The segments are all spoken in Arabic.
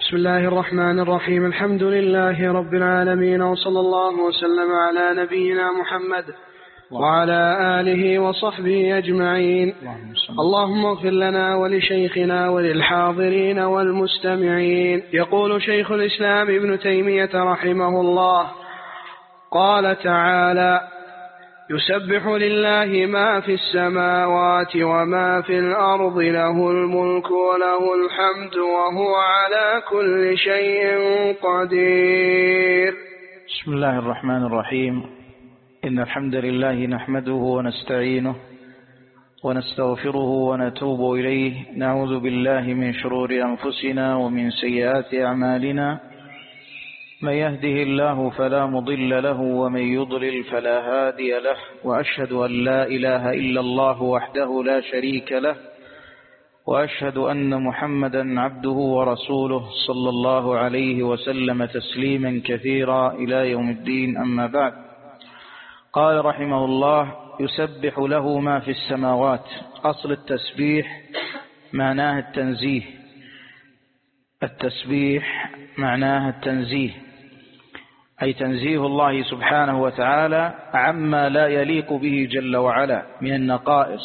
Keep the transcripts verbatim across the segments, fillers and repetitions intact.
بسم الله الرحمن الرحيم. الحمد لله رب العالمين، وصلى الله وسلم على نبينا محمد وعلى آله وصحبه أجمعين. اللهم اغفر لنا ولشيخنا وللحاضرين والمستمعين. يقول شيخ الإسلام ابن تيمية رحمه الله: قال تعالى: يسبح لله ما في السماوات وما في الأرض، له الملك وله الحمد وهو على كل شيء قدير. بسم الله الرحمن الرحيم. إن الحمد لله نحمده ونستعينه ونستغفره ونتوب إليه. نعوذ بالله من شرور أنفسنا ومن سيئات أعمالنا. من يهده الله فلا مضل له ومن يضلل فلا هادي له، وأشهد أن لا إله إلا الله وحده لا شريك له، وأشهد أن محمدا عبده ورسوله صلى الله عليه وسلم تسليما كثيرا إلى يوم الدين. أما بعد، قال رحمه الله: يسبح له ما في السماوات. أصل التسبيح معناه التنزيه. التسبيح معناه التنزيه، أي تنزيه الله سبحانه وتعالى عما لا يليق به جل وعلا من النقائص.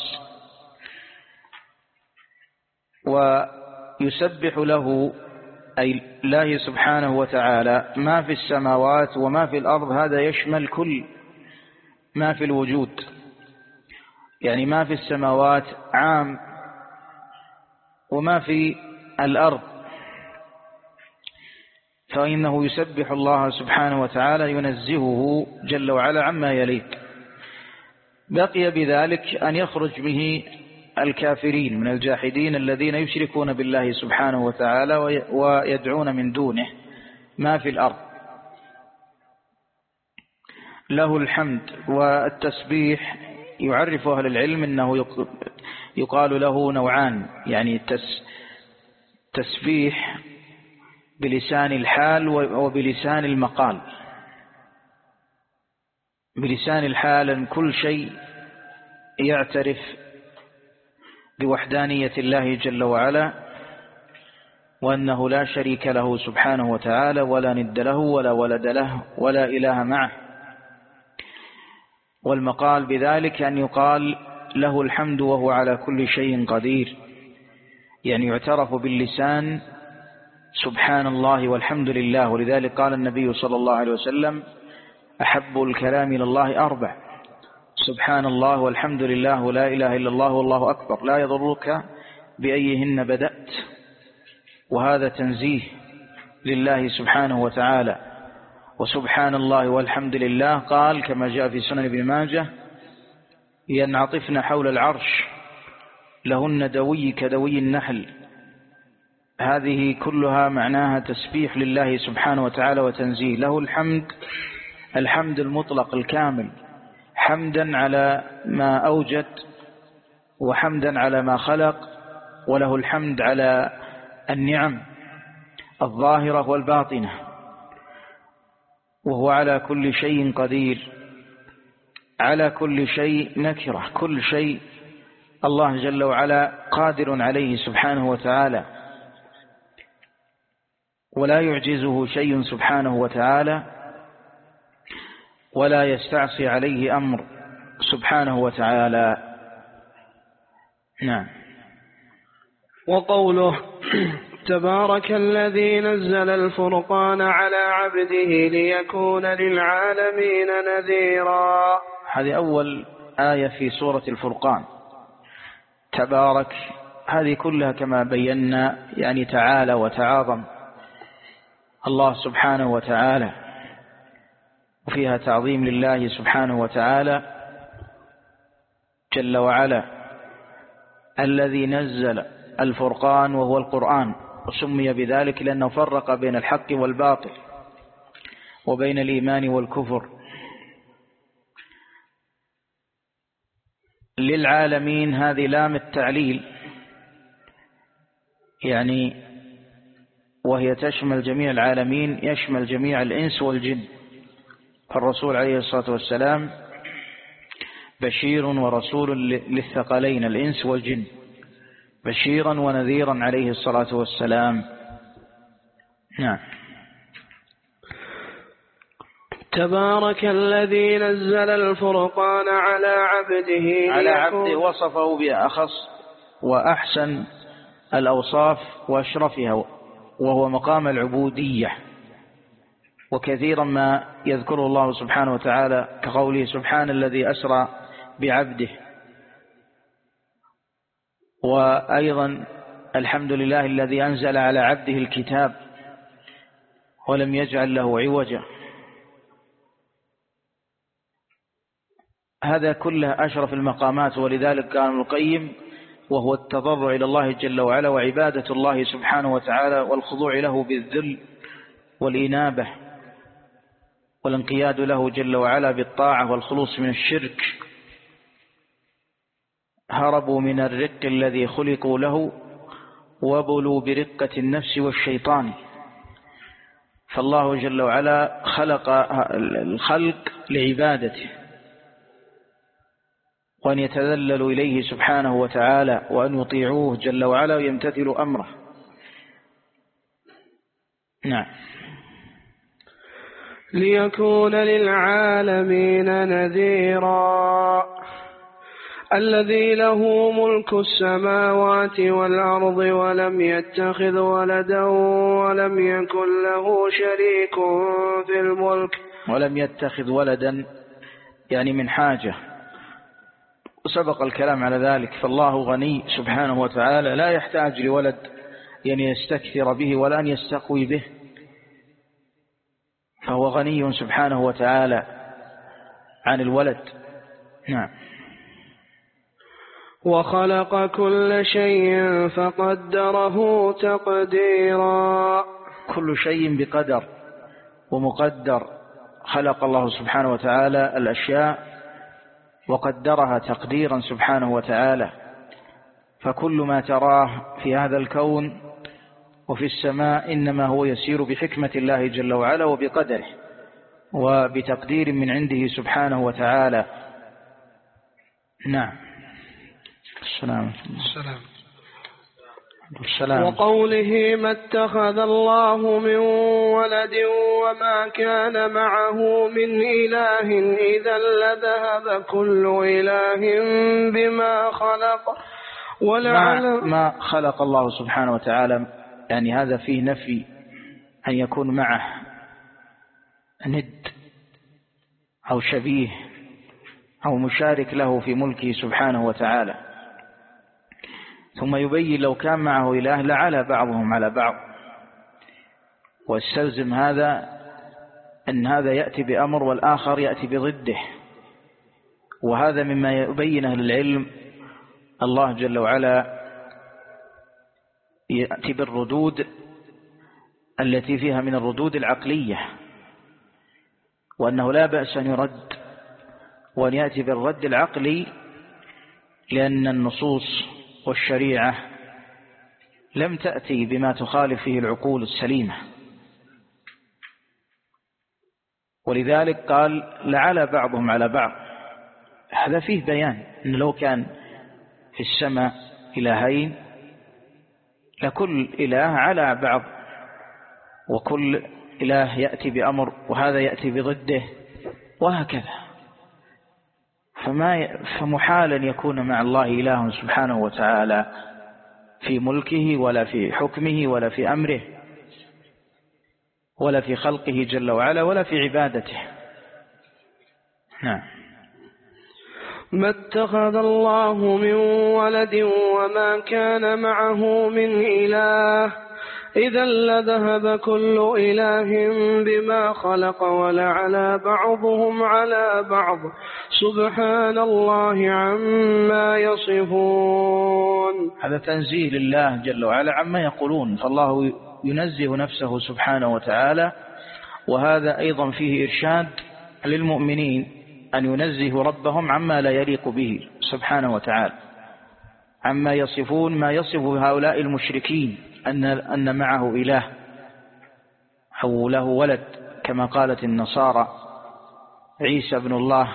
ويسبح له أي الله سبحانه وتعالى ما في السماوات وما في الأرض. هذا يشمل كل ما في الوجود، يعني ما في السماوات عام وما في الأرض، فإنه يسبح الله سبحانه وتعالى ينزهه جل وعلا عما يليق. بقي بذلك أن يخرج به الكافرين من الجاحدين الذين يشركون بالله سبحانه وتعالى ويدعون من دونه ما في الأرض. له الحمد. والتسبيح يعرف أهل العلم أنه يقال له نوعان، يعني تسبيح بلسان الحال وبلسان المقال. بلسان الحال أن كل شيء يعترف بوحدانية الله جل وعلا، وأنه لا شريك له سبحانه وتعالى، ولا ند له ولا ولد له ولا إله معه. والمقال بذلك أن يقال له الحمد وهو على كل شيء قدير، يعني يعترف باللسان سبحان الله والحمد لله. ولذلك قال النبي صلى الله عليه وسلم: أحب الكلام إلى الله أربع: سبحان الله والحمد لله ولا إله إلا الله والله أكبر، لا يضرك بأيهن بدأت. وهذا تنزيه لله سبحانه وتعالى. وسبحان الله والحمد لله قال كما جاء في سنن ابن ماجه: ينعطفن حول العرش، لهن دوي كدوي النحل. هذه كلها معناها تسبيح لله سبحانه وتعالى وتنزيه. له الحمد، الحمد المطلق الكامل، حمدا على ما أوجد وحمدا على ما خلق، وله الحمد على النعم الظاهرة والباطنة، وهو على كل شيء قدير. على كل شيء نكرة، كل شيء الله جل وعلا قادر عليه سبحانه وتعالى، ولا يعجزه شيء سبحانه وتعالى، ولا يستعصي عليه أمر سبحانه وتعالى. نعم. وقوله: تبارك الذي نزل الفرقان على عبده ليكون للعالمين نذيرا. هذه أول آية في سورة الفرقان. تبارك هذه كلها كما بينا يعني تعالى وتعاظم الله سبحانه وتعالى، وفيها تعظيم لله سبحانه وتعالى جل وعلا، الذي نزل الفرقان وهو القرآن. وسمي بذلك لأنه فرق بين الحق والباطل وبين الإيمان والكفر. للعالمين هذه لام التعليل، يعني وهي تشمل جميع العالمين، يشمل جميع الإنس والجن. فالرسول عليه الصلاة والسلام بشير ورسول للثقلين الإنس والجن، بشيرا ونذيرا عليه الصلاة والسلام. نعم. تبارك الذي نزل الفرقان على عبده على عبده وصفه بأخص وأحسن الأوصاف وأشرفها، وهو مقام العبودية. وكثيرا ما يذكر الله سبحانه وتعالى كقوله سبحان الذي أسرى بعبده، وأيضا الحمد لله الذي أنزل على عبده الكتاب ولم يجعل له عوجا. هذا كله أشرف المقامات. ولذلك قال ابن القيم وهو التضرع إلى الله جل وعلا وعبادة الله سبحانه وتعالى والخضوع له بالذل والإنابة والانقياد له جل وعلا بالطاعة والخلوص من الشرك. هربوا من الرق الذي خلقوا له وبلوا برقة النفس والشيطان. فالله جل وعلا خلق الخلق لعبادته، وأن يتذللوا إليه سبحانه وتعالى، وأن يطيعوه جل وعلا ويمتثلوا أمره. نعم. ليكون للعالمين نذيرا الذي له ملك السماوات والأرض ولم يتخذ ولدا ولم يكن له شريك في الملك. ولم يتخذ ولدا يعني من حاجة، وسبق الكلام على ذلك. فالله غني سبحانه وتعالى لا يحتاج لولد يعني يستكثر به ولا أن يستقوي به، فهو غني سبحانه وتعالى عن الولد. نعم. وخلق كل شيء فقدره تقديرا. كل شيء بقدر ومقدر. خلق الله سبحانه وتعالى الأشياء وقدرها تقديرا سبحانه وتعالى. فكل ما تراه في هذا الكون وفي السماء إنما هو يسير بحكمة الله جل وعلا وبقدره وبتقدير من عنده سبحانه وتعالى. نعم. السلام. السلام. السلام. وقوله ما اتخذ الله من ولد وما كان معه من إله إذا لذهب كل إله بما خلق ما, ما خلق الله سبحانه وتعالى، يعني هذا فيه نفي أن يكون معه ند أو شبيه أو مشارك له في ملكه سبحانه وتعالى. ثم يبين لو كان معه إله لعلى بعضهم على بعض، واستلزم هذا أن هذا يأتي بأمر والآخر يأتي بضده. وهذا مما يبينه للعلم الله جل وعلا يأتي بالردود التي فيها من الردود العقلية، وأنه لا بأس أن يرد وأن يأتي بالرد العقلي، لأن النصوص والشريعة لم تأتي بما تخالف فيه العقول السليمة. ولذلك قال لعلى بعضهم على بعض. هذا فيه بيان أن لو كان في السماء إلهين لكل إله على بعض، وكل إله يأتي بأمر وهذا يأتي بضده وهكذا. فما فمحال أن يكون مع الله إله سبحانه وتعالى في ملكه ولا في حكمه ولا في أمره ولا في خلقه جل وعلا ولا في عبادته. نعم. ما اتخذ الله من ولد وما كان معه من إله إذا لذهب كل إله بما خلق ولعلى بعضهم على بعض سبحان الله عما يصفون. هذا تنزيه لله جل وعلا عما يقولون، فالله ينزه نفسه سبحانه وتعالى. وهذا أيضا فيه إرشاد للمؤمنين أن ينزهوا ربهم عما لا يليق به سبحانه وتعالى، عما يصفون ما يصف هؤلاء المشركين أن أن معه إله أو له ولد، كما قالت النصارى عيسى ابن الله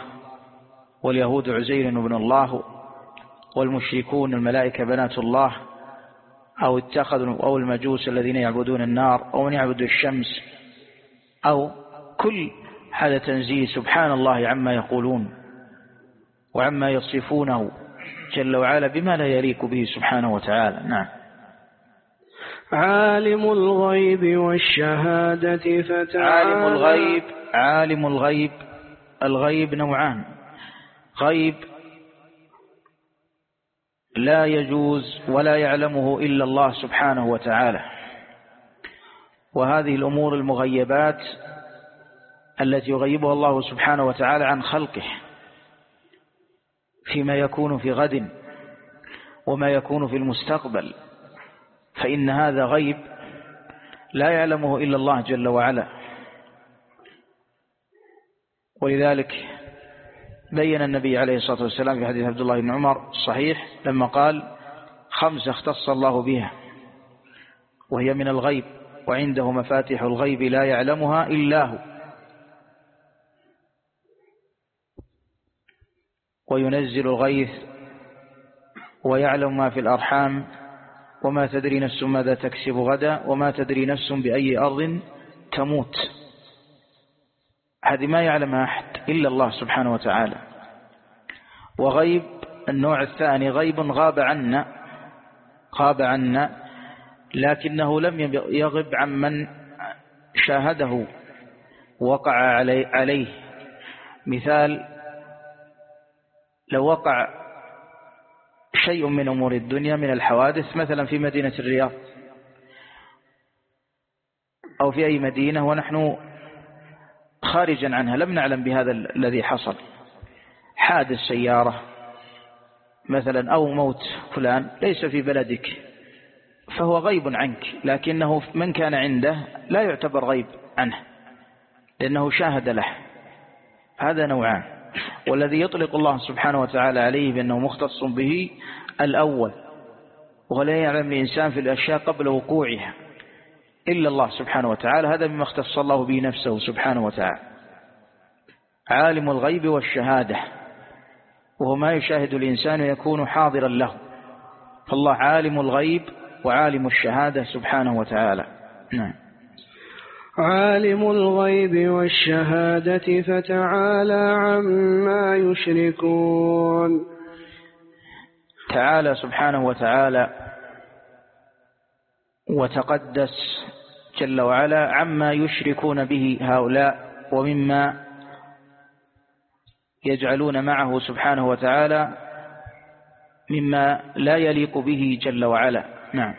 واليهود عزير ابن الله والمشركون الملائكة بنات الله أو اتخذوا أو المجوس الذين يعبدون النار أو من يعبد الشمس أو كل هذا تنزيه سبحان الله عما يقولون وعما يصفونه جل وعلا بما لا يليق به سبحانه وتعالى. نعم. عالم الغيب والشهادة فتعالى. عالم الغيب عالم الغيب الغيب نوعان: غيب لا يجوز ولا يعلمه إلا الله سبحانه وتعالى، وهذه الأمور المغيبات التي يغيبها الله سبحانه وتعالى عن خلقه فيما يكون في غد وما يكون في المستقبل، فإن هذا غيب لا يعلمه إلا الله جل وعلا. ولذلك بين النبي عليه الصلاة والسلام في حديث عبد الله بن عمر الصحيح لما قال: خمسة اختص الله بها وهي من الغيب وعنده مفاتيح الغيب لا يعلمها إلا هو، وينزل الغيث ويعلم ما في الأرحام وما تدري نفس ماذا تكسب غدا وما تدري نفس بأي أرض تموت. هذه ما يعلمها أحد إلا الله سبحانه وتعالى. وغيب النوع الثاني غيب غاب عنا غاب عنا لكنه لم يغب عن من شاهده وقع عليه. مثال: لو وقع شيء من أمور الدنيا من الحوادث مثلا في مدينة الرياض أو في أي مدينة ونحن خارجا عنها لم نعلم بهذا الذي حصل، حادث سيارة مثلا أو موت فلان ليس في بلدك، فهو غيب عنك، لكنه من كان عنده لا يعتبر غيب عنه لأنه شاهد له. هذا نوعان، والذي يطلق الله سبحانه وتعالى عليه بأنه مختص به الأول، ولا يعلم الإنسان في الأشياء قبل وقوعها إلا الله سبحانه وتعالى، هذا مما اختص الله به نفسه سبحانه وتعالى. عالم الغيب والشهادة وهو ما يشاهد الإنسان يكون حاضرا له، فالله عالم الغيب وعالم الشهادة سبحانه وتعالى. نعم. عالم الغيب والشهادة فتعالى عما يشركون. تعالى سبحانه وتعالى وتقدس جل وعلا عما يشركون به هؤلاء ومما يجعلون معه سبحانه وتعالى مما لا يليق به جل وعلا. نعم.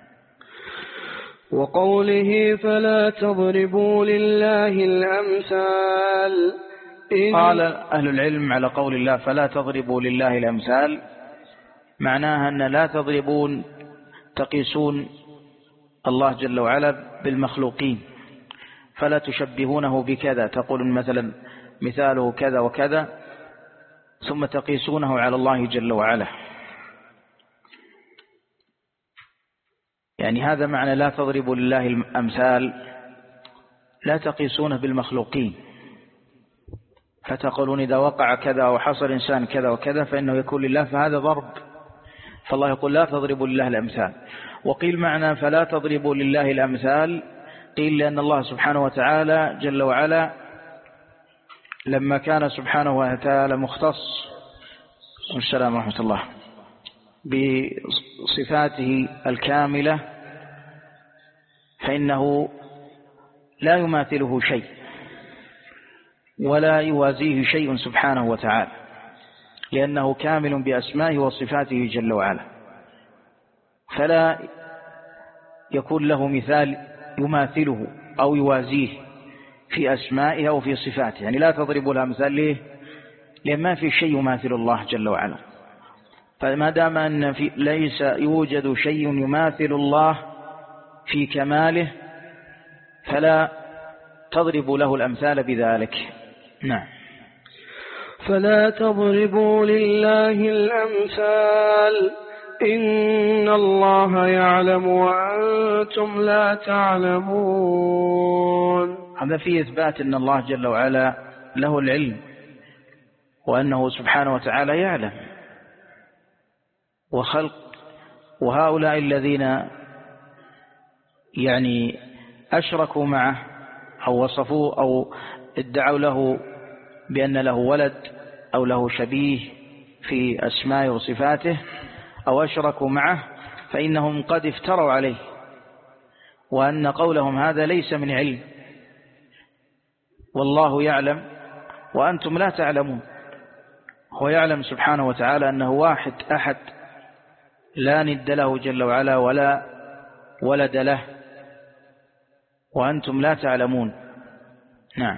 وقوله فلا تضربوا لله الأمثال. قال أهل العلم على قول الله فلا تضربوا لله الأمثال معناها أن لا تضربون تقيسون الله جل وعلا بالمخلوقين، فلا تشبهونه بكذا، تقول مثلا مثاله كذا وكذا ثم تقيسونه على الله جل وعلا. يعني هذا معنى لا تضربوا لله الأمثال، لا تقيسونه بالمخلوقين فتقولون إذا وقع كذا وحصل إنسان كذا وكذا فإنه يكون لله، فهذا ضرب، فالله يقول لا تضربوا لله الأمثال. وقيل معنى فلا تضربوا لله الأمثال قيل لأن الله سبحانه وتعالى جل وعلا لما كان سبحانه وتعالى مختص والسلام ورحمة الله بصفاته الكاملة فإنه لا يماثله شيء ولا يوازيه شيء سبحانه وتعالى، لأنه كامل بأسمائه وصفاته جل وعلا، فلا يكون له مثال يماثله أو يوازيه في أسمائه أو في صفاته. يعني لا تضرب الأمثال ليه؟ لأن ما في شيء يماثل الله جل وعلا، فما دام أن في ليس يوجد شيء يماثل الله في كماله فلا تضرب له الأمثال بذلك. نعم. فلا تضربوا لله الأمثال إن الله يعلم وأنتم لا تعلمون. هذا فيه إثبات أن الله جل وعلا له العلم وأنه سبحانه وتعالى يعلم، وخلق وهؤلاء الذين يعني أشركوا معه أو وصفوه أو ادعوا له بأن له ولد أو له شبيه في أسمائه وصفاته أو أشركوا معه فإنهم قد افتروا عليه، وأن قولهم هذا ليس من علم، والله يعلم وأنتم لا تعلمون. هو يعلم سبحانه وتعالى أنه واحد أحد لا ند له جل وعلا ولا ولد له، وأنتم لا تعلمون. نعم.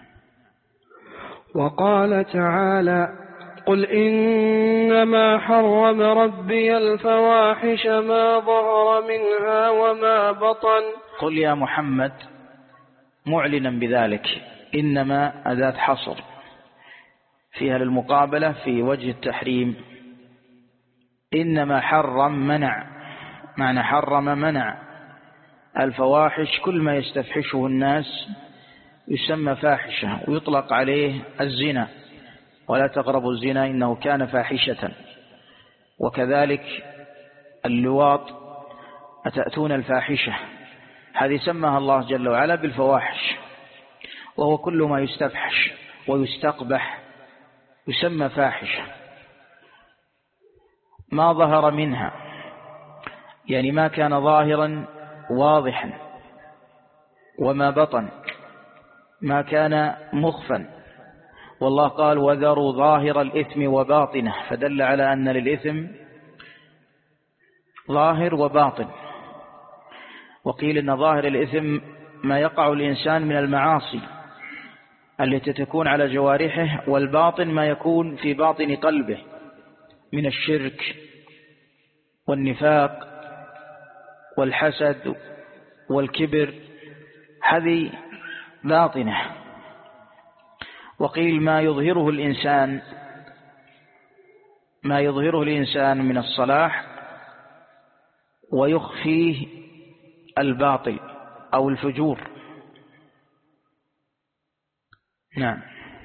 وقال تعالى: قل إنما حرم ربي الفواحش ما ظهر منها وما بطن. قل يا محمد معلنا بذلك، إنما أداة حصر فيها للمقابلة في وجه التحريم. إنما حرم منع، معنى حرم منع. الفواحش كل ما يستفحشه الناس يسمى فاحشة، ويطلق عليه الزنا: ولا تقربوا الزنا إنه كان فاحشة. وكذلك اللواط: أتأتون الفاحشة، هذه سماها الله جل وعلا بالفواحش، وهو كل ما يستفحش ويستقبح يسمى فاحشة. ما ظهر منها يعني ما كان ظاهرا واضحا، وما بطن ما كان مخفا. والله قال: وذروا ظاهر الإثم وباطنه، فدل على أن للإثم ظاهر وباطن. وقيل أن ظاهر الإثم ما يقع الإنسان من المعاصي التي تكون على جوارحه، والباطن ما يكون في باطن قلبه من الشرك والنفاق والحسد والكبر، هذه باطنه. وقيل ما يظهره الإنسان ما يظهره الإنسان من الصلاح ويخفيه الباطل أو الفجور. نعم.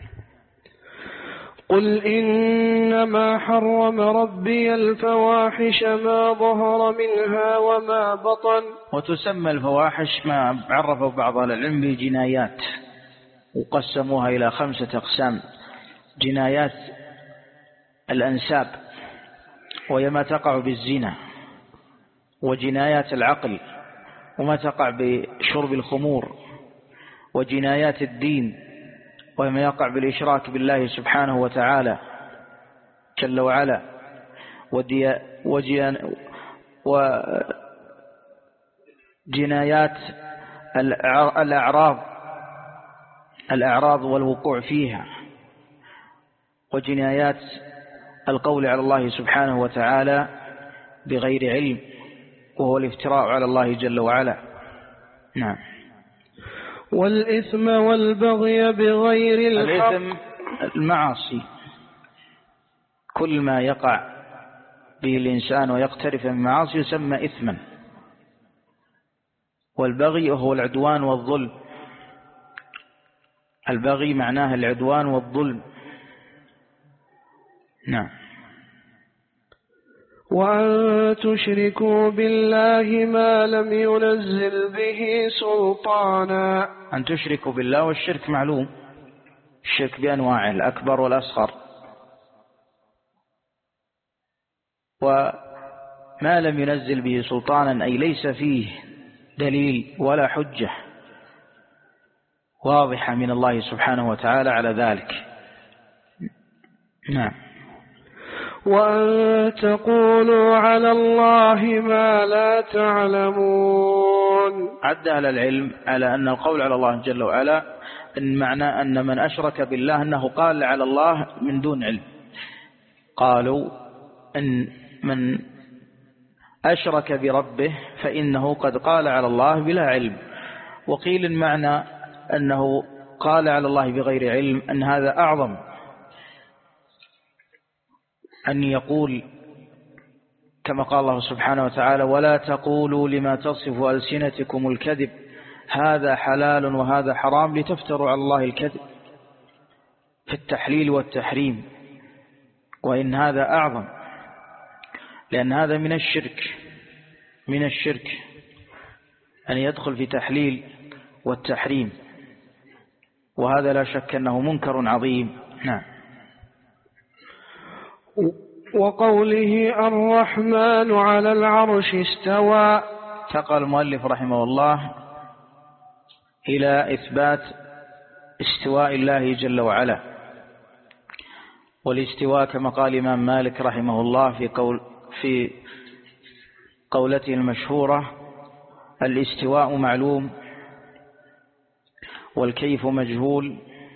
قل إنما حرم ربي الفواحش ما ظهر منها وما بطن. وتسمى الفواحش ما عرفوا بعض العلم بجنايات، وقسموها إلى خمسة أقسام: جنايات الأنساب، وهي ما تقع بالزنا، وجنايات العقل، وما تقع بشرب الخمور، وجنايات الدين، وما يقع بالإشراك بالله سبحانه وتعالى جل وعلا، وجنايات الأعراض الأعراض والوقوع فيها، وجنايات القول على الله سبحانه وتعالى بغير علم، وهو الافتراء على الله جل وعلا. نعم. والإثم والبغي بغير الحق. الإثم المعاصي، كل ما يقع به الإنسان ويقترف من معاصي يسمى إثما. والبغي هو العدوان والظلم. البغي معناه العدوان والظلم. نعم. وأن تشركوا بالله ما لم ينزل به سلطانا. أن تشركوا بالله، والشرك معلوم، الشرك بأنواعه الأكبر والأصغر. وما لم ينزل به سلطانا أي ليس فيه دليل ولا حجة واضحة من الله سبحانه وتعالى على ذلك. نعم. وأن تقولوا على الله ما لا تعلمون. عد أهل العلم على أن القول على الله جل وعلا إن معنى أن من أشرك بالله أنه قال على الله من دون علم. قالوا إن من أشرك بربه فإنه قد قال على الله بلا علم. وقيل المعنى أنه قال على الله بغير علم، أن هذا أعظم، أن يقول كما قال الله سبحانه وتعالى: ولا تقولوا لما تصف ألسنتكم الكذب هذا حلال وهذا حرام لتفتروا على الله الكذب في التحليل والتحريم. وإن هذا أعظم، لأن هذا من الشرك من الشرك أن يدخل في تحليل والتحريم، وهذا لا شك أنه منكر عظيم. نعم. وقوله الرحمن على العرش استوى، انتقل المؤلف رحمه الله إلى إثبات استواء الله جل وعلا. والاستواء كما قال الإمام مالك رحمه الله في قول في قولته المشهورة: الاستواء معلوم والكيف مجهول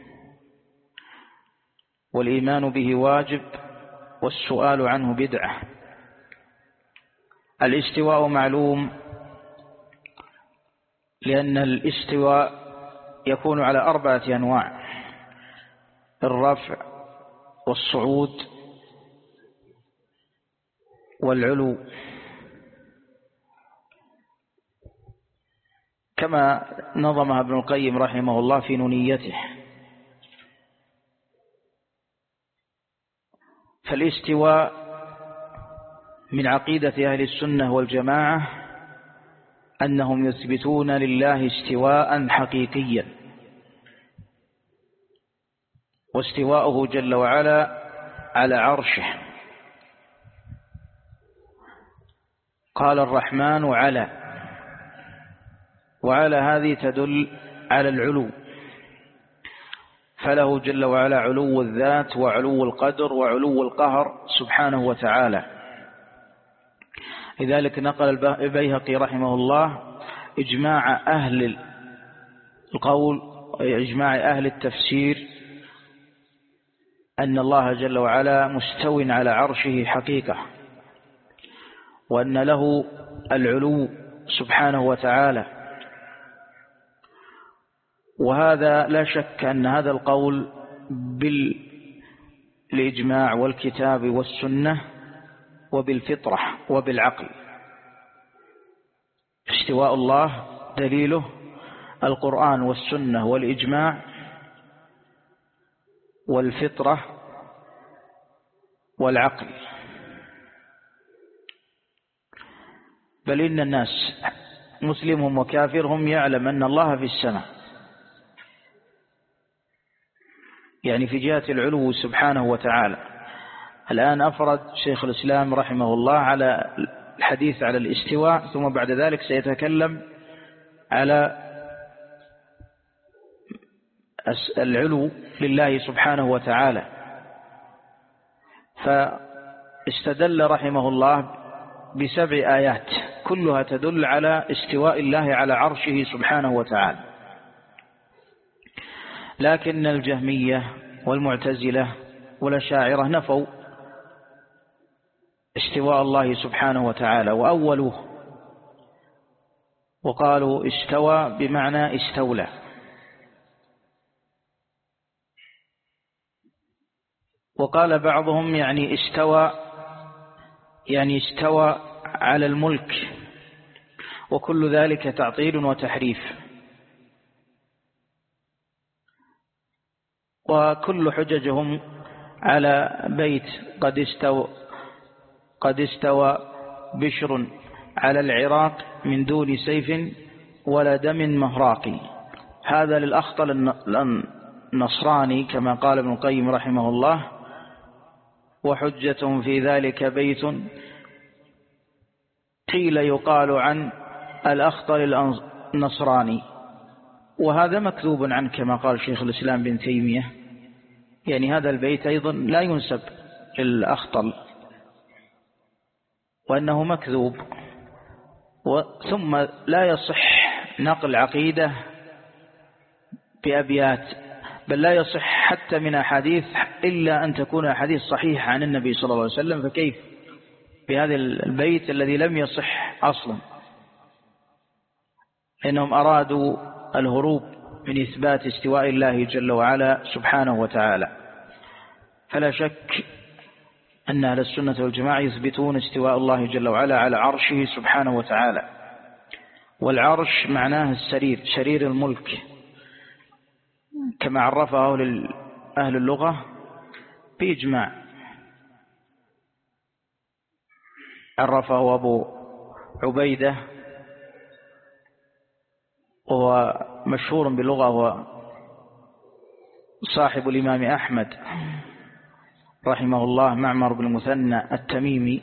والإيمان به واجب والسؤال عنه بدعة. الاستواء معلوم لأن الاستواء يكون على أربعة أنواع: الرفع والصعود والعلو، كما نظمها ابن القيم رحمه الله في نونيته. فالاستواء من عقيدة أهل السنة والجماعة أنهم يثبتون لله استواء حقيقيا، واستواءه جل وعلا على عرشه. قال الرحمن على، وعلى هذه تدل على العلو، فله جل وعلا علو الذات وعلو القدر وعلو القهر سبحانه وتعالى. لذلك نقل البيهقي رحمه الله إجماع أهل القول إجماع أهل التفسير أن الله جل وعلا مستو على عرشه حقيقة، وأن له العلو سبحانه وتعالى. وهذا لا شك أن هذا القول بالإجماع والكتاب والسنة وبالفطرة وبالعقل. استواء الله دليله القرآن والسنة والإجماع والفطرة والعقل. بل إن الناس مسلمهم وكافرهم يعلم أن الله في السماء، يعني في جهة العلو سبحانه وتعالى. الآن أفرد شيخ الإسلام رحمه الله على الحديث على الاستواء، ثم بعد ذلك سيتكلم على العلو لله سبحانه وتعالى. فاستدل رحمه الله بسبع آيات كلها تدل على استواء الله على عرشه سبحانه وتعالى. لكن الجهمية والمعتزلة والأشاعرة نفوا استواء الله سبحانه وتعالى وأولوه، وقالوا استوى بمعنى استولى. وقال بعضهم يعني استوى يعني استوى على الملك، وكل ذلك تعطيل وتحريف. وكل حججهم على بيت قد استوى قد استوى بشر على العراق من دون سيف ولا دم مهراقي. هذا للأخطل النصراني كما قال ابن القيم رحمه الله: وحجة في ذلك بيت قيل يقال عن الأخطل النصراني. وهذا مكذوب عنه كما قال شيخ الإسلام بن تيمية، يعني هذا البيت أيضا لا ينسب للأخطل، وأنه مكذوب. ثم لا يصح نقل عقيدة بأبيات، بل لا يصح حتى من أحاديث إلا أن تكون أحاديث صحيحة عن النبي صلى الله عليه وسلم، فكيف بهذا البيت الذي لم يصح أصلا؟ إنهم أرادوا الهروب من إثبات استواء الله جل وعلا سبحانه وتعالى. فلا شك أن أهل السنة والجماعة يثبتون استواء الله جل وعلا على عرشه سبحانه وتعالى. والعرش معناه السرير، سرير الملك، كما عرفه أهل اللغة بإجماع. عرفه أبو عبيدة وهو مشهور باللغة، هو صاحب الإمام أحمد رحمه الله، معمر بن المثنى التميمي.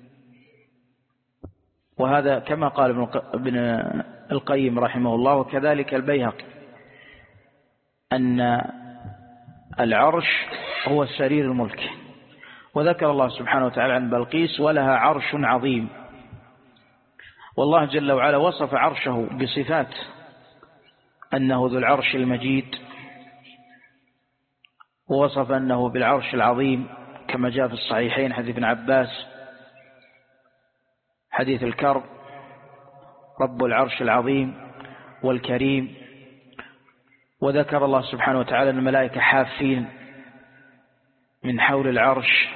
وهذا كما قال ابن القيم رحمه الله وكذلك البيهقي أن العرش هو سرير الملك. وذكر الله سبحانه وتعالى عن بلقيس: ولها عرش عظيم. والله جل وعلا وصف عرشه بصفات، أنه ذو العرش المجيد، ووصف أنه بالعرش العظيم كما جاء في الصحيحين حديث ابن عباس، حديث الكرب: رب العرش العظيم والكريم. وذكر الله سبحانه وتعالى أن الملائكة حافين من حول العرش،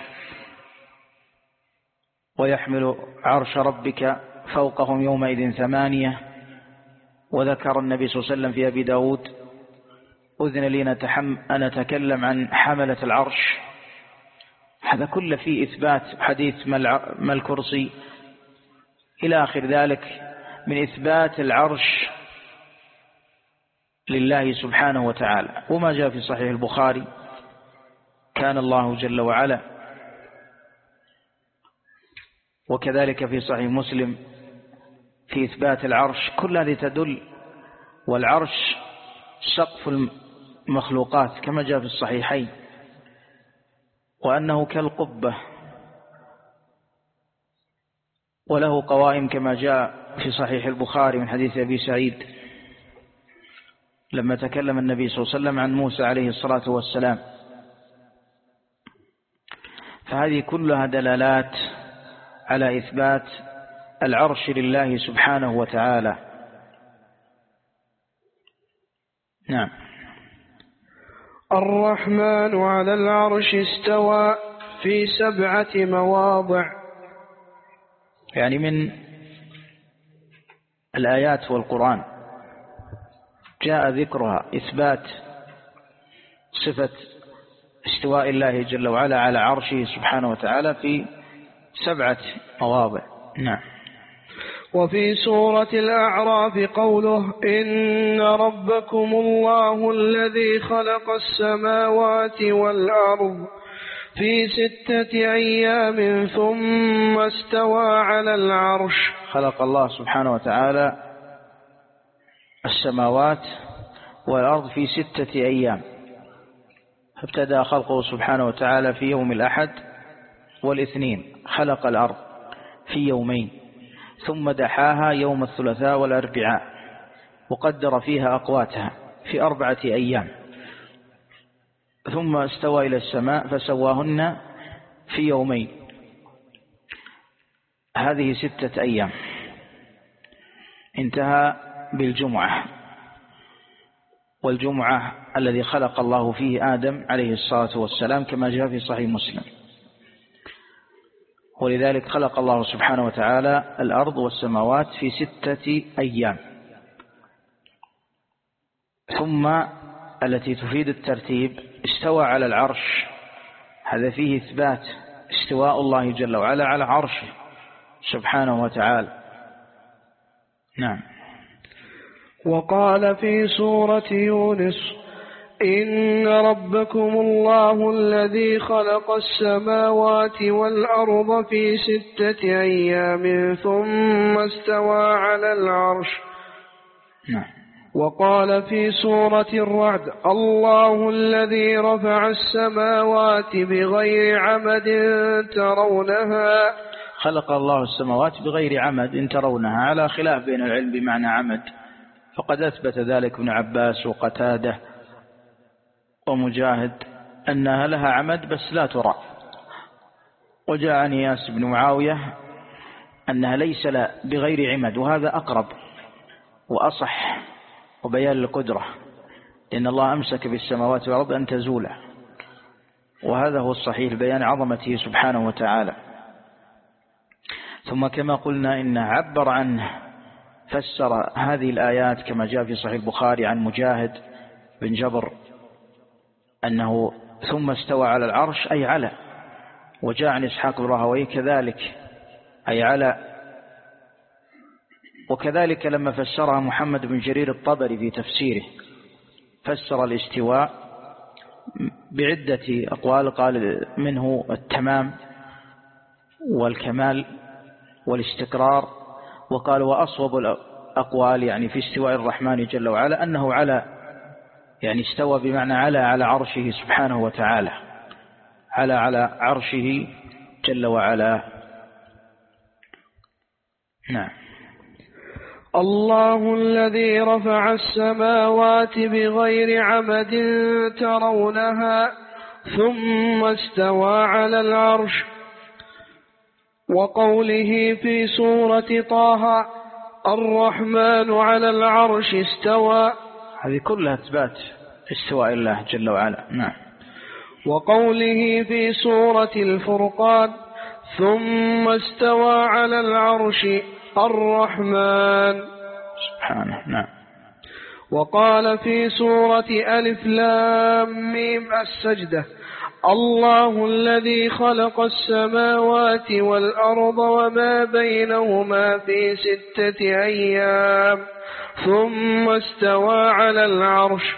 ويحمل عرش ربك فوقهم يومئذ ثمانية. وذكر النبي صلى الله عليه وسلم في أبي داود: أذن لي أن أتكلم عن حملة العرش. هذا كله فيه إثبات حديث ما الكرسي إلى آخر ذلك من إثبات العرش لله سبحانه وتعالى. وما جاء في صحيح البخاري: كان الله جل وعلا، وكذلك في صحيح مسلم في إثبات العرش. كل هذه تدل، والعرش سقف المخلوقات كما جاء في الصحيحين، وأنه كالقبة وله قوائم كما جاء في صحيح البخاري من حديث أبي سعيد لما تكلم النبي صلى الله عليه وسلم عن موسى عليه الصلاة والسلام. فهذه كلها دلالات على إثبات العرش لله سبحانه وتعالى. نعم. الرحمن على العرش استوى في سبعة مواضع. يعني من الآيات والقرآن جاء ذكرها إثبات صفة استواء الله جل وعلا على عرشه سبحانه وتعالى في سبعة مواضع. نعم. وفي سورة الأعراف قوله: إن ربكم الله الذي خلق السماوات والأرض في ستة أيام ثم استوى على العرش. خلق الله سبحانه وتعالى السماوات والأرض في ستة أيام. ابتدأ خلقه سبحانه وتعالى في يوم الأحد والاثنين، خلق الأرض في يومين، ثم دحاها يوم الثلاثاء والأربعاء، وقدر فيها أقواتها في أربعة أيام، ثم استوى إلى السماء فسواهن في يومين. هذه ستة أيام، انتهى بالجمعة، والجمعة الذي خلق الله فيه آدم عليه الصلاة والسلام كما جاء في صحيح مسلم. ولذلك خلق الله سبحانه وتعالى الأرض والسماوات في ستة أيام. ثم التي تفيد الترتيب: استوى على العرش. هذا فيه إثبات استواء الله جل وعلا على عرشه سبحانه وتعالى. نعم. وقال في سورة يونس: إن ربكم الله الذي خلق السماوات والأرض في ستة أيام ثم استوى على العرش. نعم. وقال في سورة الرعد: الله الذي رفع السماوات بغير عمد ترونها. خلق الله السماوات بغير عمد ترونها، على خلاف بين العلم بمعنى عمد، فقد أثبت ذلك ابن عباس وقتاده ومجاهد أنها لها عمد بس لا ترى. وجاء عن إياس بن معاوية أنها ليس لا بغير عمد، وهذا أقرب وأصح وبيان القدرة، إن الله أمسك بالسماوات والأرض أن تزولا، وهذا هو الصحيح بيان عظمته سبحانه وتعالى. ثم كما قلنا إنه عبر عنه، فسر هذه الآيات كما جاء في صحيح البخاري عن مجاهد بن جبر أنه ثم استوى على العرش أي على. وجاء عن إسحاق بن راهويه كذلك أي على. وكذلك لما فسرها محمد بن جرير الطبري في تفسيره فسر الاستواء بعدة أقوال، قال منه التمام والكمال والاستقرار، وقال وأصوب الأقوال يعني في استواء الرحمن جل وعلا أنه على يعني استوى بمعنى على على عرشه سبحانه وتعالى، على على عرشه جل وعلا. نعم. الله الذي رفع السماوات بغير عمد ترونها ثم استوى على العرش. وقوله في سورة طه الرحمن على العرش استوى، هذه كلها إثبات استواء الله جل وعلا. نعم. وقوله في سورة الفرقان ثم استوى على العرش الرحمن سبحانه. نعم. وقال في سورة ألف لام ميم السجدة الله الذي خلق السماوات والأرض وما بينهما في ستة أيام ثم استوى على العرش.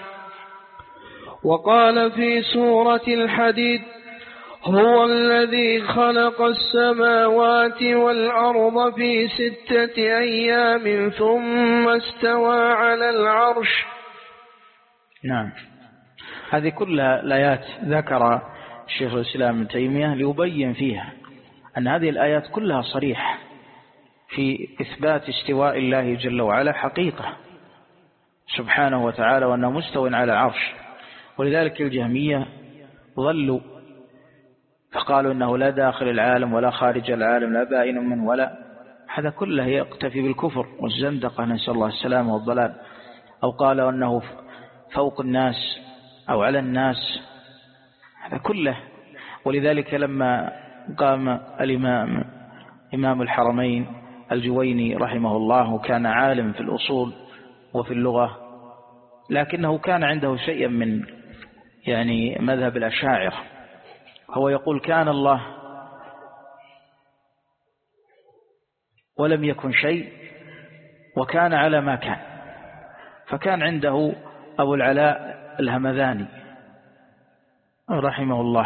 وقال في سورة الحديد هو الذي خلق السماوات والأرض في ستة أيام ثم استوى على العرش. نعم. هذه كلها الآيات ذكر شيخ الإسلام ابن تيمية ليبين فيها أن هذه الآيات كلها صريحة في إثبات استواء الله جل وعلا حقيقة سبحانه وتعالى، وأنه مستوى على العرش. ولذلك الجهمية ظلوا فقالوا أنه لا داخل العالم ولا خارج العالم، لا بائن منه ولا، هذا كله يقتفي بالكفر والزندقة، نسأل الله السلامة والضلال. أو قالوا أنه فوق الناس أو على الناس، هذا كله. ولذلك لما قام الإمام إمام الحرمين الجويني رحمه الله، كان عالم في الأصول وفي اللغة، لكنه كان عنده شيئا من يعني مذهب الأشاعرة. هو يقول كان الله ولم يكن شيء وكان على ما كان. فكان عنده أبو العلاء الهمذاني رحمه الله،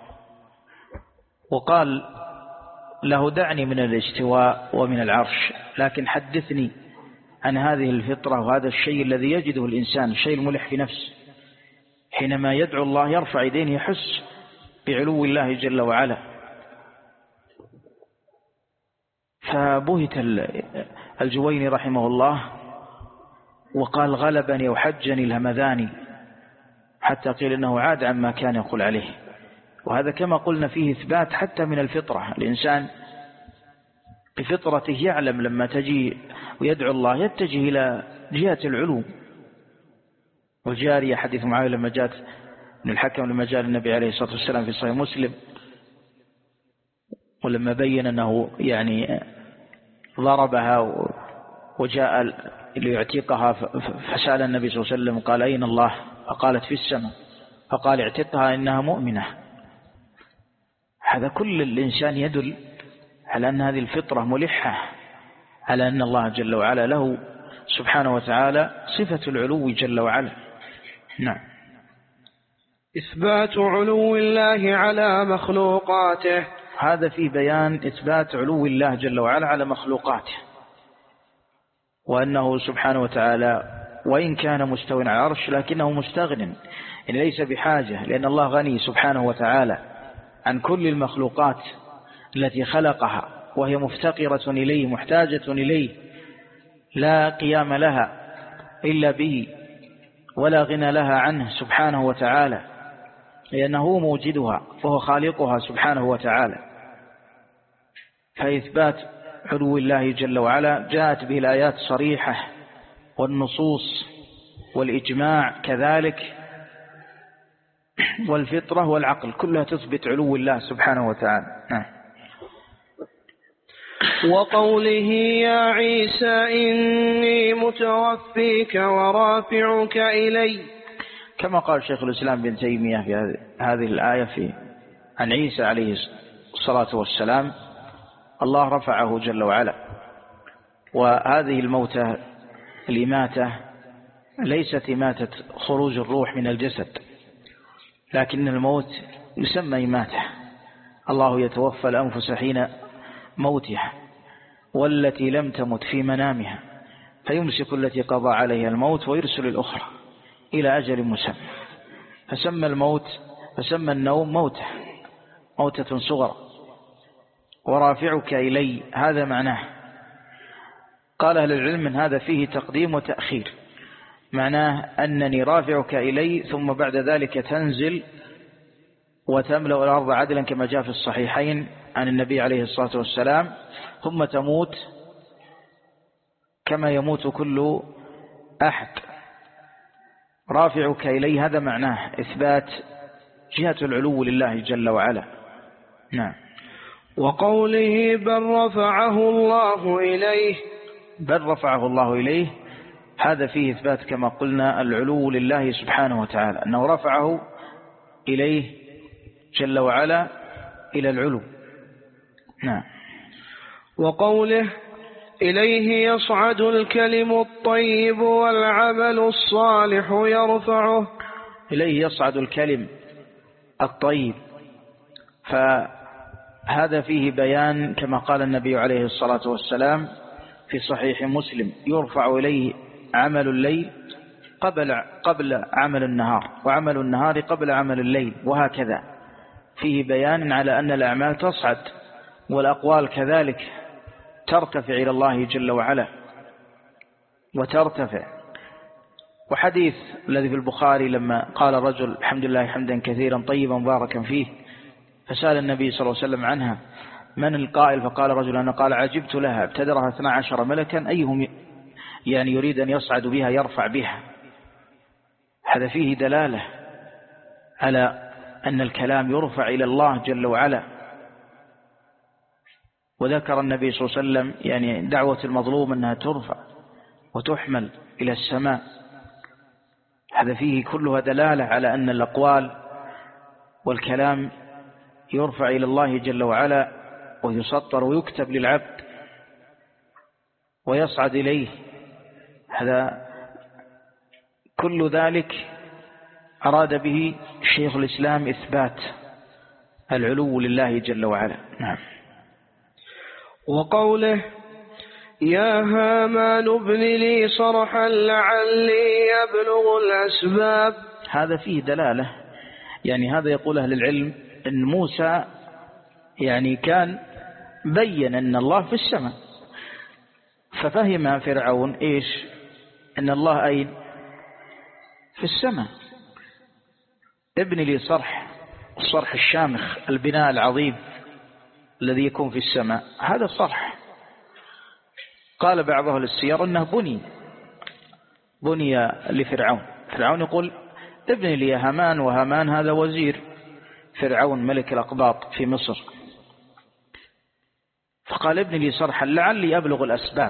وقال له دعني من الاستواء ومن العرش، لكن حدثني عن هذه الفطرة وهذا الشيء الذي يجده الإنسان، الشيء الملح في نفسه، حينما يدعو الله يرفع يديه يحس بعلو الله جل وعلا. فبهت الجويني رحمه الله وقال غلبني وحجني الهمذاني، حتى قيل أنه عاد عما كان يقول عليه. وهذا كما قلنا فيه إثبات حتى من الفطرة. الإنسان بفطرته يعلم لما تجي ويدعو الله يتجه إلى جهة العلو. والجارية حديث معاوية لما جاءت من الحكم لما جاء النبي عليه الصلاة والسلام في صحيح مسلم، ولما بين أنه يعني ضربها وجاء ليعتقها فسأل النبي صلى الله عليه وسلم قال أين الله؟ فقالت في السماء، فقال اعتقها إنها مؤمنة. هذا كل الإنسان يدل على أن هذه الفطرة ملحة على أن الله جل وعلا له سبحانه وتعالى صفة العلو جل وعلا. نعم. إثبات علو الله على مخلوقاته، هذا في بيان إثبات علو الله جل وعلا على مخلوقاته، وأنه سبحانه وتعالى وإن كان مستوى على العرش لكنه مستغن، يعني ليس بحاجة، لأن الله غني سبحانه وتعالى عن كل المخلوقات التي خلقها، وهي مفتقرة إليه محتاجة إليه، لا قيام لها إلا به ولا غنى لها عنه سبحانه وتعالى، لأنه موجدها وهو خالقها سبحانه وتعالى. فإثبات علو الله جل وعلا جاءت به الآيات صريحة، والنصوص والإجماع كذلك، والفطرة والعقل كلها تثبت علو الله سبحانه وتعالى. وقوله يا عيسى إني متوفيك ورافعك إلي، كما قال شيخ الإسلام بن تيمية في هذه الآية في عن عيسى عليه الصلاة والسلام، الله رفعه جل وعلا وهذه الموتة الإماتة ليست إماتة خروج الروح من الجسد، لكن الموت يسمى إماتة. الله يتوفى الأنفس حين موتها والتي لم تمت في منامها فيمسك التي قضى عليها الموت ويرسل الأخرى إلى أجل مسمى. فسمى الموت فسمى النوم موتة موتة صغرى. ورافعك إلي هذا معناه. قال أهل العلم من هذا فيه تقديم وتأخير، معناه أنني رافعك إلي ثم بعد ذلك تنزل وتملأ الأرض عدلا كما جاء في الصحيحين عن النبي عليه الصلاة والسلام، ثم تموت كما يموت كل أحد. رافعك إلي هذا معناه إثبات جهة العلو لله جل وعلا. نعم. وقوله بل رفعه الله إليه، بل رفعه الله إليه هذا فيه إثبات كما قلنا العلو لله سبحانه وتعالى، أنه رفعه إليه جل وعلا إلى العلو. نعم. وقوله إليه يصعد الكلم الطيب والعمل الصالح يرفعه، إليه يصعد الكلم الطيب، فهذا فيه بيان كما قال النبي عليه الصلاة والسلام في صحيح مسلم يرفع إليه عمل الليل قبل قبل عمل النهار، وعمل النهار قبل عمل الليل، وهكذا. فيه بيان على أن الأعمال تصعد والأقوال كذلك ترتفع إلى الله جل وعلا وترتفع. وحديث الذي في البخاري لما قال الرجل الحمد لله حمدا كثيرا طيبا مباركا فيه، فسأل النبي صلى الله عليه وسلم عنها من القائل، فقال رجل أنا قال عجبت لها ابتدرها اثنا عشر ملكا أيهم يعني يريد أن يصعد بها يرفع بها. هذا فيه دلالة على أن الكلام يرفع إلى الله جل وعلا. وذكر النبي صلى الله عليه وسلم يعني دعوة المظلوم أنها ترفع وتحمل إلى السماء. هذا فيه كلها دلالة على أن الأقوال والكلام يرفع إلى الله جل وعلا ويسطر ويكتب للعبد ويصعد إليه. هذا كل ذلك أراد به شيخ الإسلام إثبات العلو لله جل وعلا. نعم. وقوله يا هامان ابن لي صرحا لعلي يبلغ الأسباب، هذا فيه دلالة، يعني هذا يقول أهل العلم أن موسى يعني كان بين أن الله في السماء، ففهم فرعون إيش أن الله أين في السماء. ابن لي صرح، الصرح الشامخ البناء العظيم الذي يكون في السماء، هذا صرح. قال بعض أهل السير أنه بني بني لفرعون. فرعون يقول ابن لي هامان، وهامان هذا وزير فرعون ملك الأقباط في مصر. فقال ابن لي صرحا لعلي أبلغ الأسباب،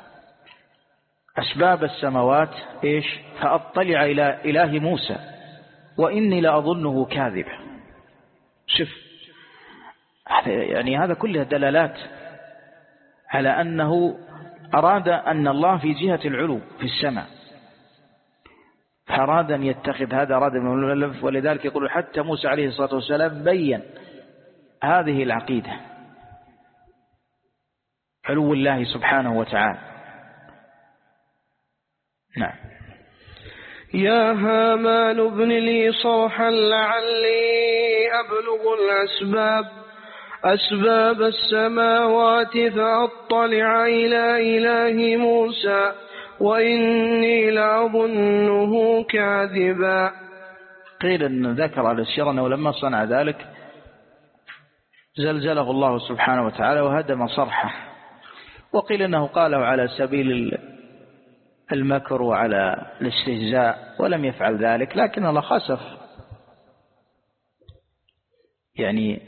أسباب السماوات إيش، فأطلع إلى إله موسى وإني لأظنه كاذبا. شوف يعني هذا كله دلالات على أنه أراد أن الله في جهة العلو في السماء، فأراد أن يتخذ هذا أراد من الألف. ولذلك يقول حتى موسى عليه الصلاة والسلام بين هذه العقيدة علو الله سبحانه وتعالى. نعم. يا هامان ابن لي صرحا لعلي أبلغ الأسباب أسباب السماوات فأطلع إلى إله موسى وإني لأظنه كاذبا. قيل أن ذكر على السير أنه لما صنع ذلك زلزله الله سبحانه وتعالى وهدم صرحه، وقيل أنه قاله على سبيل المكر وعلى الاستهزاء ولم يفعل ذلك، لكن الله خسف يعني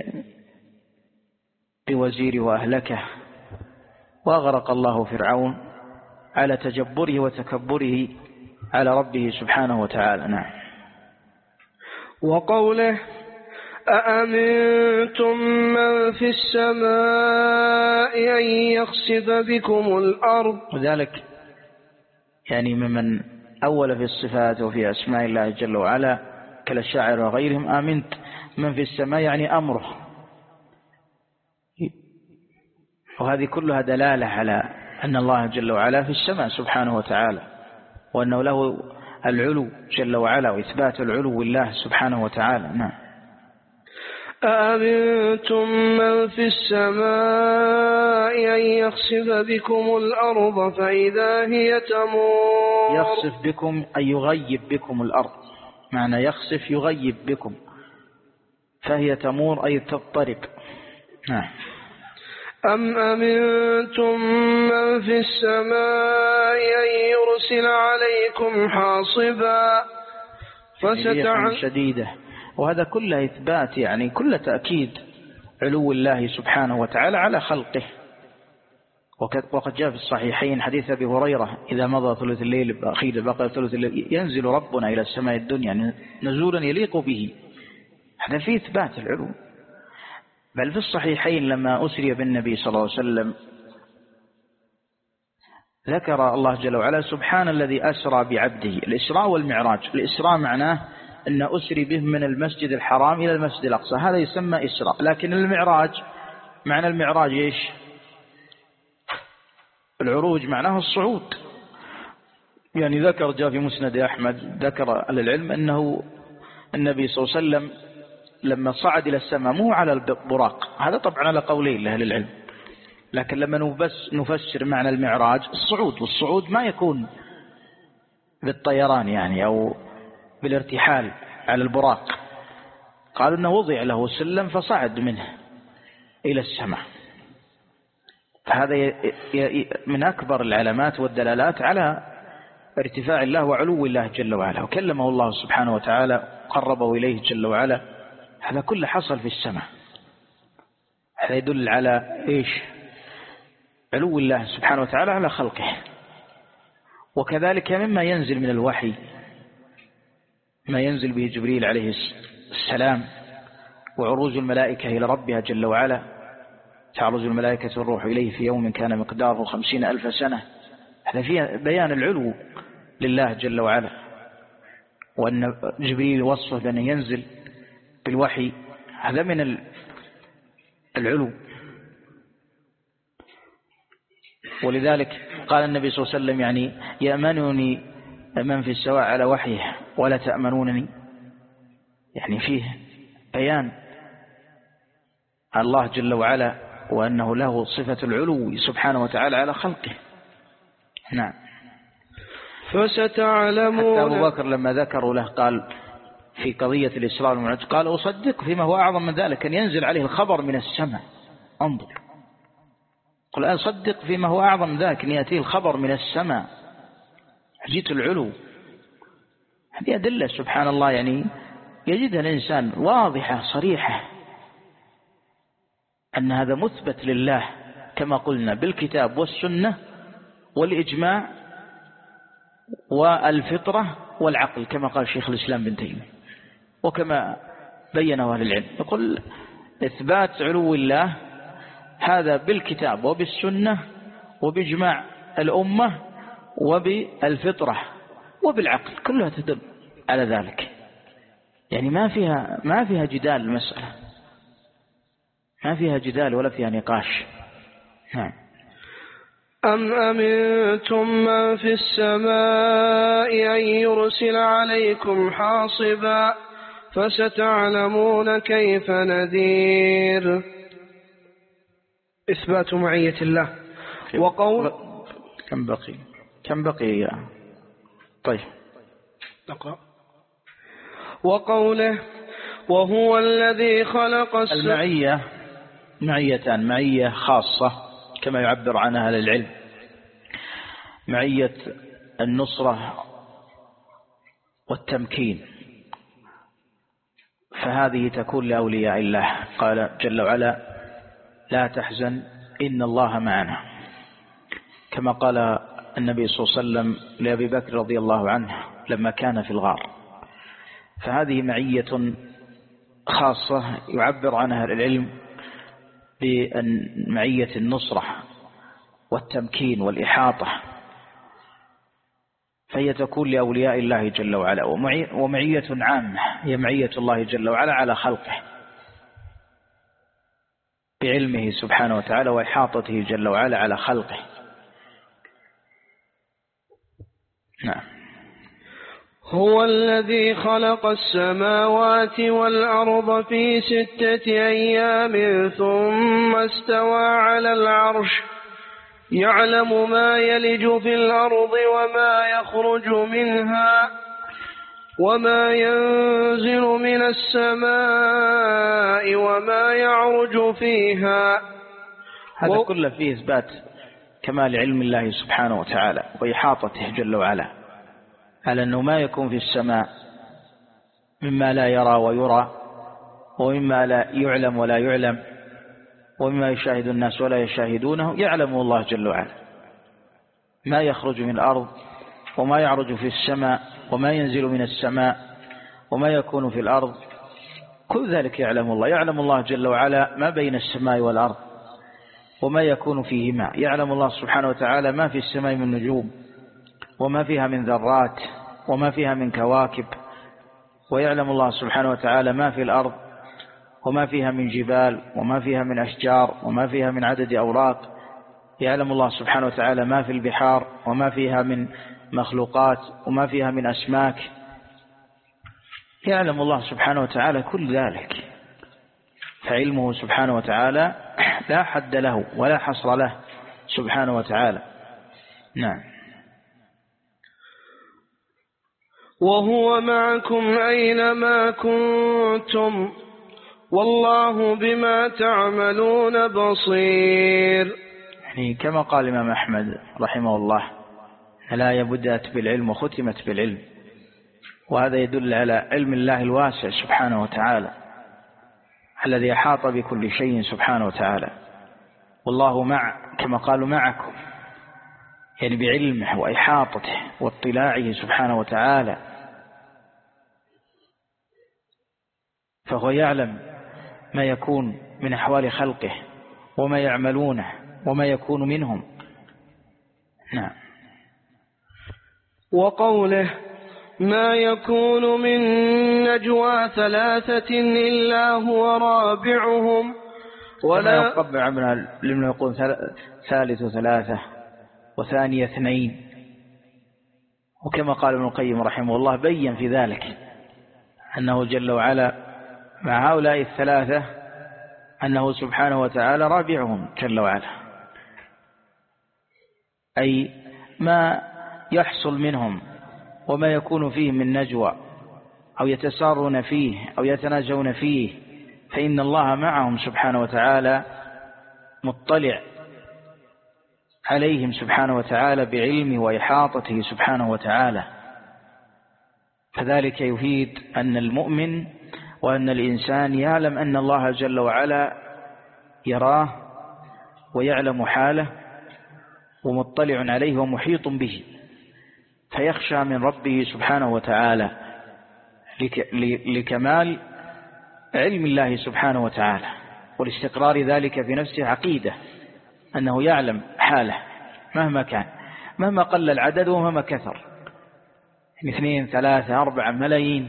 بوزيره وأهلكه، وأغرق الله فرعون على تجبره وتكبره على ربه سبحانه وتعالى. نعم. وقوله أأمنتم من في السماء أن يخسف بكم الأرض. وذلك يعني ممن أول في الصفات وفي أسماء الله جل وعلا كالشاعر وغيرهم، آمنت من في السماء يعني أمره، وهذه كلها دلالة على أن الله جل وعلا في السماء سبحانه وتعالى، وأنه له العلو جل وعلا وإثبات العلو لله سبحانه وتعالى. نعم. أأمنتم من في السماء أن يخسف بكم الأرض فإذا هي تمور. يخسف بكم أي يغيب بكم الأرض، معنى يخسف يغيب بكم، فهي تمور أي تضطرب. نعم. أم أمنتم من في السماء أن يرسل عليكم حاصبا فستعلمون شديدة. وهذا كله إثبات يعني كل تأكيد علو الله سبحانه وتعالى على خلقه. وقد جاء في الصحيحين حديث أبي هريرة إذا مضى ثلث الليل بأخير بقى ثلث الليل ينزل ربنا إلى السماء الدنيا نزولا يليق به. هذا فيه إثبات العلو. بل في الصحيحين لما أسري بالنبي صلى الله عليه وسلم ذكر الله جل وعلا سبحان الذي أسرى بعبده. الإسراء والمعراج، الإسراء معناه أن أسري به من المسجد الحرام إلى المسجد الأقصى، هذا يسمى إسراء. لكن المعراج معنى المعراج إيش؟ العروج معناه الصعود. يعني ذكر جاء في مسند أحمد ذكر أهل العلم أنه النبي صلى الله عليه وسلم لما صعد إلى السماء مو على البراق، هذا طبعا على قولين لأهل العلم، لكن لما نبس نفسر معنى المعراج الصعود، والصعود ما يكون بالطيران يعني أو بالارتحال على البراق، قالوا أنه وضع له سلم فصعد منه إلى السماء. هذا من أكبر العلامات والدلالات على ارتفاع الله وعلو الله جل وعلا. وكلمه الله سبحانه وتعالى قربه إليه جل وعلا، هذا كله حصل في السماء. هذا يدل على إيش؟ علو الله سبحانه وتعالى على خلقه. وكذلك مما ينزل من الوحي ما ينزل به جبريل عليه السلام، وعروج الملائكة إلى ربها جل وعلا، تعرج الملائكة والروح إليه في يوم كان مقداره خمسين ألف سنة. هذا فيها بيان العلو لله جل وعلا، وأن جبريل وصفه بأن ينزل بالوحي، هذا من العلو. ولذلك قال النبي صلى الله عليه وسلم يعني يأمنني من في السواء على وحيه ولا تأمنونني، يعني فيه بيان الله جل وعلا وأنه له صفة العلو سبحانه وتعالى على خلقه. نعم. فستعلمون. حتى أبو بكر لما ذكروا له قال في قضية الإسراء والمعراج قال أصدق فيما هو أعظم من ذلك أن ينزل عليه الخبر من السماء. انظر، قل أصدق فيما هو أعظم من ذلك أن يأتيه الخبر من السماء. جيت العلو، هذه أدلة سبحان الله يعني يجدها الإنسان واضحة صريحة أن هذا مثبت لله كما قلنا بالكتاب والسنة والإجماع والفطرة والعقل كما قال شيخ الإسلام بن تيمية، وكما بينه أهل العلم. يقول إثبات علو الله هذا بالكتاب وبالسنة وبإجماع الأمة وبالفطرة وبالعقل، كلها تدل على ذلك. يعني ما فيها ما فيها جدال المسألة، ما فيها جدال ولا فيها نقاش. نعم. أم أمنتم من في السماء أن يرسل عليكم حاصبا فستعلمون كيف نذير. إثبات معية الله. وقول كم بقي كم بقي يا طيب نقرأ. وقوله وهو الذي خلق المعية معيتان، معية خاصة كما يعبر عنها أهل العلم، معية النصرة والتمكين، فهذه تكون لأولياء الله. قال جل وعلا لا تحزن إن الله معنا، كما قال النبي صلى الله عليه وسلم لأبي بكر رضي الله عنه لما كان في الغار. فهذه معية خاصة يعبر عنها العلم بمعية النصرة والتمكين والإحاطة، فهي تكون لأولياء الله جل وعلا. ومعية عامة هي معية الله جل وعلا على خلقه بعلمه سبحانه وتعالى وإحاطته جل وعلا على خلقه. نعم. هو الذي خلق السماوات والأرض في ستة أيام ثم استوى على العرش يعلم ما يلج في الأرض وما يخرج منها وما ينزل من السماء وما يعرج فيها. هذا و... كله فيه إثبات كمال علم الله سبحانه وتعالى وإحاطته جل وعلا على أنه ما يكون في السماء مما لا يرى ويرى، ومما لا يعلم ولا يعلم، ومما يشاهد الناس ولا يشاهدونه، يعلم الله جل وعلا. ما يخرج من الأرض وما يعرج في السماء وما ينزل من السماء وما يكون في الأرض، كل ذلك يعلم الله. يعلم الله جل وعلا ما بين السماء والأرض وما يكون فيهما. يعلم الله سبحانه وتعالى ما في السماء من نجوم وما فيها من ذرات وما فيها من كواكب، ويعلم الله سبحانه وتعالى ما في الأرض وما فيها من جبال وما فيها من أشجار وما فيها من عدد أوراق. يعلم الله سبحانه وتعالى ما في البحار وما فيها من مخلوقات وما فيها من أسماك. يعلم الله سبحانه وتعالى كل ذلك، فعلمه سبحانه وتعالى لا حد له ولا حصر له سبحانه وتعالى. نعم. وهو معكم أينما كنتم والله بما تعملون بصير. يعني كما قال الإمام أحمد رحمه الله: الآية بدأت بالعلم وختمت بالعلم، وهذا يدل على علم الله الواسع سبحانه وتعالى الذي أحاط بكل شيء سبحانه وتعالى. والله مع كما قالوا معكم، يعني بعلمه وإحاطته واطلاعه سبحانه وتعالى، فهو يعلم ما يكون من أحوال خلقه وما يعملونه وما يكون منهم. نعم. وقوله: ما يكون من نجوى ثلاثة إلا هو رابعهم ولا يقبع عمنا لمن يقول ثالث ثلاثة وثاني اثنين. وكما قال ابن القيم رحمه الله بين في ذلك أنه جل وعلا مع هؤلاء الثلاثة أنه سبحانه وتعالى رابعهم جل وعلا، أي ما يحصل منهم وما يكون فيه من نجوى أو يتسارون فيه أو يتناجون فيه، فإن الله معهم سبحانه وتعالى مطلع عليهم سبحانه وتعالى بعلمه وإحاطته سبحانه وتعالى. فذلك يفيد أن المؤمن وأن الإنسان يعلم أن الله جل وعلا يراه ويعلم حاله ومطلع عليه ومحيط به، فيخشى من ربه سبحانه وتعالى لكمال علم الله سبحانه وتعالى والاستقرار ذلك في نفسه عقيدة أنه يعلم حاله مهما كان، مهما قل العدد ومهما كثر، اثنين ثلاثة أربعة ملايين،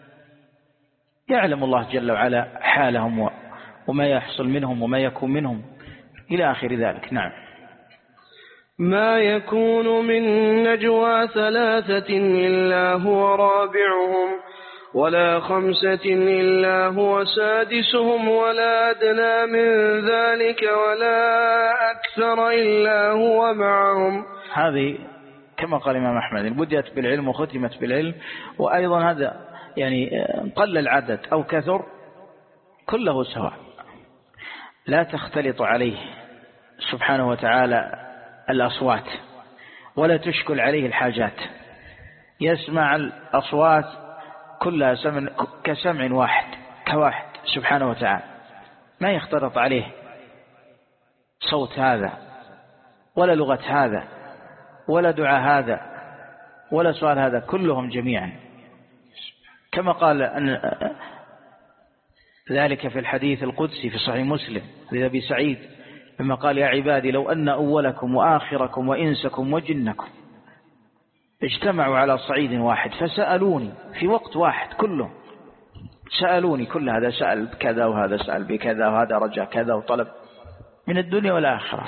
يعلم الله جل وعلا حالهم وما يحصل منهم وما يكون منهم إلى آخر ذلك. نعم. ما يكون من نجوى ثلاثة إلا هو رابعهم ولا خمسة إلا هو سادسهم ولا أدنى من ذلك ولا أكثر إلا هو معهم. هذه كما قال الإمام أحمد بدأت بالعلم وختمت بالعلم. وأيضا هذا يعني قل العدد أو كثر كله سواء، لا تختلط عليه سبحانه وتعالى الأصوات ولا تشكل عليه الحاجات، يسمع الأصوات كلها سمع كسمع واحد كواحد سبحانه وتعالى، ما يختلط عليه صوت هذا ولا لغة هذا ولا دعاء هذا ولا سؤال هذا، كلهم جميعا. كما قال أن ذلك في الحديث القدسي في صحيح مسلم لأبي سعيد لما قال يا عبادي لو أن أولكم وآخركم وإنسكم وجنكم اجتمعوا على صعيد واحد فسألوني في وقت واحد كلهم سألوني، كل هذا سأل بكذا وهذا سأل بكذا وهذا رجع كذا وطلب من الدنيا والآخرة،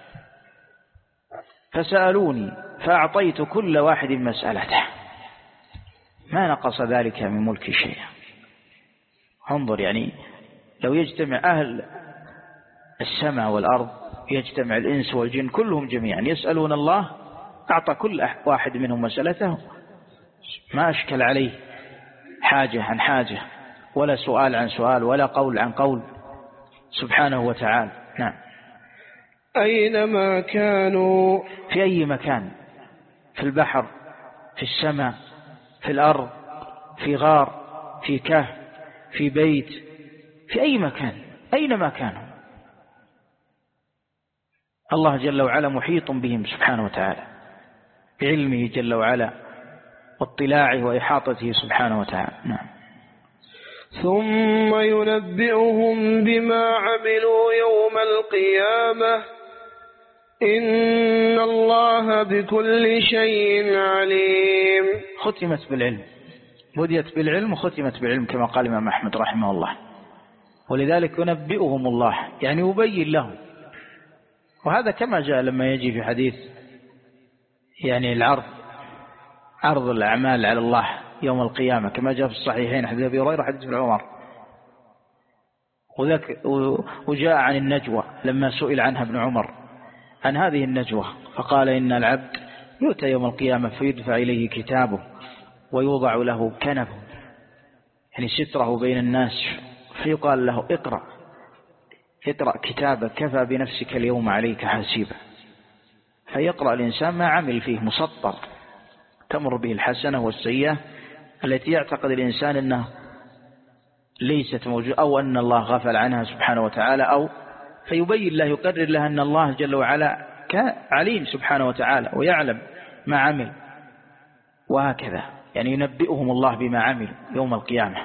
فسألوني فأعطيت كل واحد مسألته ما نقص ذلك من ملك شيئا. انظر، يعني لو يجتمع أهل السماء والأرض، يجتمع الإنس والجن كلهم جميعا يسألون الله، أعطى كل واحد منهم مسألته ما أشكل عليه حاجة عن حاجة ولا سؤال عن سؤال ولا قول عن قول سبحانه وتعالى. نعم. أينما كانوا، في أي مكان، في البحر، في السماء، في الأرض، في غار، في كهف، في بيت، في أي مكان، أينما كانوا الله جل وعلا محيط بهم سبحانه وتعالى بعلمه جل وعلا واطلاعه وإحاطته سبحانه وتعالى. نعم. ثم ينبئهم بما عملوا يوم القيامة إن الله بكل شيء عليم. ختمت بالعلم، بديت بالعلم وختمت بالعلم كما قال الإمام أحمد رحمه الله، ولذلك ينبئهم الله يعني يبين لهم، وهذا كما جاء لما يجي في حديث يعني العرض، عرض الأعمال على الله يوم القيامة كما جاء في الصحيحين حديث أبي هريرة حديث ابن عمر، وجاء عن النجوى لما سئل عنها ابن عمر عن هذه النجوى فقال إن العبد يؤتى يوم القيامة فيدفع إليه كتابه ويوضع له كنفه يعني ستره بين الناس فيقال له اقرأ اقرأ كتابك كفى بنفسك اليوم عليك حاسيبا، فيقرأ الإنسان ما عمل فيه مسطر تمر به الحسنة والسيئة التي يعتقد الإنسان أنها ليست موجودة أو أن الله غفل عنها سبحانه وتعالى، أو فيبين له يقرر له أن الله جل وعلا عليم سبحانه وتعالى ويعلم ما عمل، وهكذا يعني ينبئهم الله بما عمل يوم القيامة.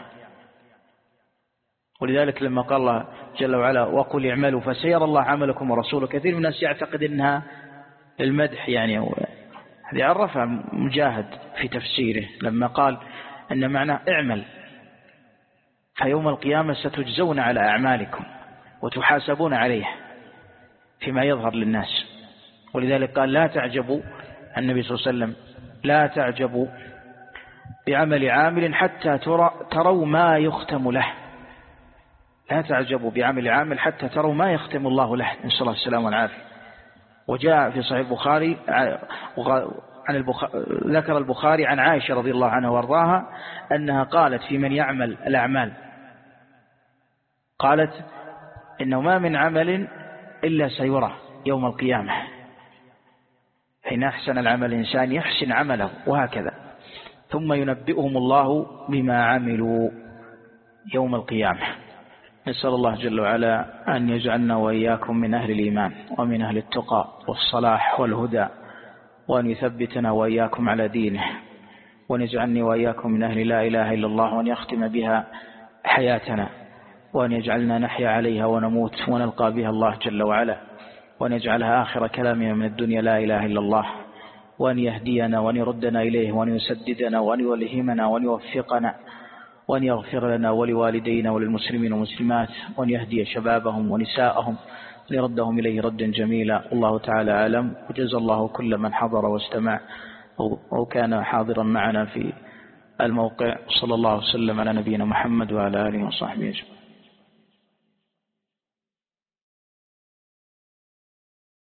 ولذلك لما قال الله جل وعلا وقل اعملوا فسيرى الله عملكم ورسوله، كثير من الناس يعتقد أنها المدح يعني، هذه عرفها مجاهد في تفسيره لما قال أن معناه اعمل فيوم القيامة ستجزون على أعمالكم وتحاسبون عليه فيما يظهر للناس. ولذلك قال لا تعجبوا النبي صلى الله عليه وسلم لا تعجبوا بعمل عامل حتى تروا ما يختم له، لا تعجبوا بعمل عامل حتى تروا ما يختم الله له، نسأل الله السلامة والعافية. وجاء في صحيح البخاري عن البخاري ذكر البخاري عن عائشة رضي الله عنها وارضاها أنها قالت في من يعمل الأعمال قالت إنه ما من عمل إلا سيرى يوم القيامة، حين أحسن العمل الإنسان يحسن عمله وهكذا، ثم ينبئهم الله بما عملوا يوم القيامة. نسأل الله جل وعلا أن يجعلنا وإياكم من أهل الإيمان ومن أهل التقى والصلاح والهدى، وأن يثبتنا وإياكم على دينه، وأن يجعلني وإياكم من أهل لا إله إلا الله، وأن يختم بها حياتنا، وأن يجعلنا نحيا عليها ونموت ونلقى بها الله جل وعلا، وأن يجعلها آخر كلامنا من الدنيا لا إله إلا الله، وأن يهدينا وأن يردنا إليه، وأن يسددنا وأن يلهمنا وأن يوفقنا، وأن يغفر لنا ولوالدينا وللمسلمين والمسلمات، وأن يهدي شبابهم ونساءهم وأن يردهم إليه ردا جميلا. الله تعالى أعلم، وجزا الله كل من حضر واستمع أو كان حاضرا معنا في الموقع. صلى الله وسلم على نبينا محمد وعلى آله وصحبه أجمعين.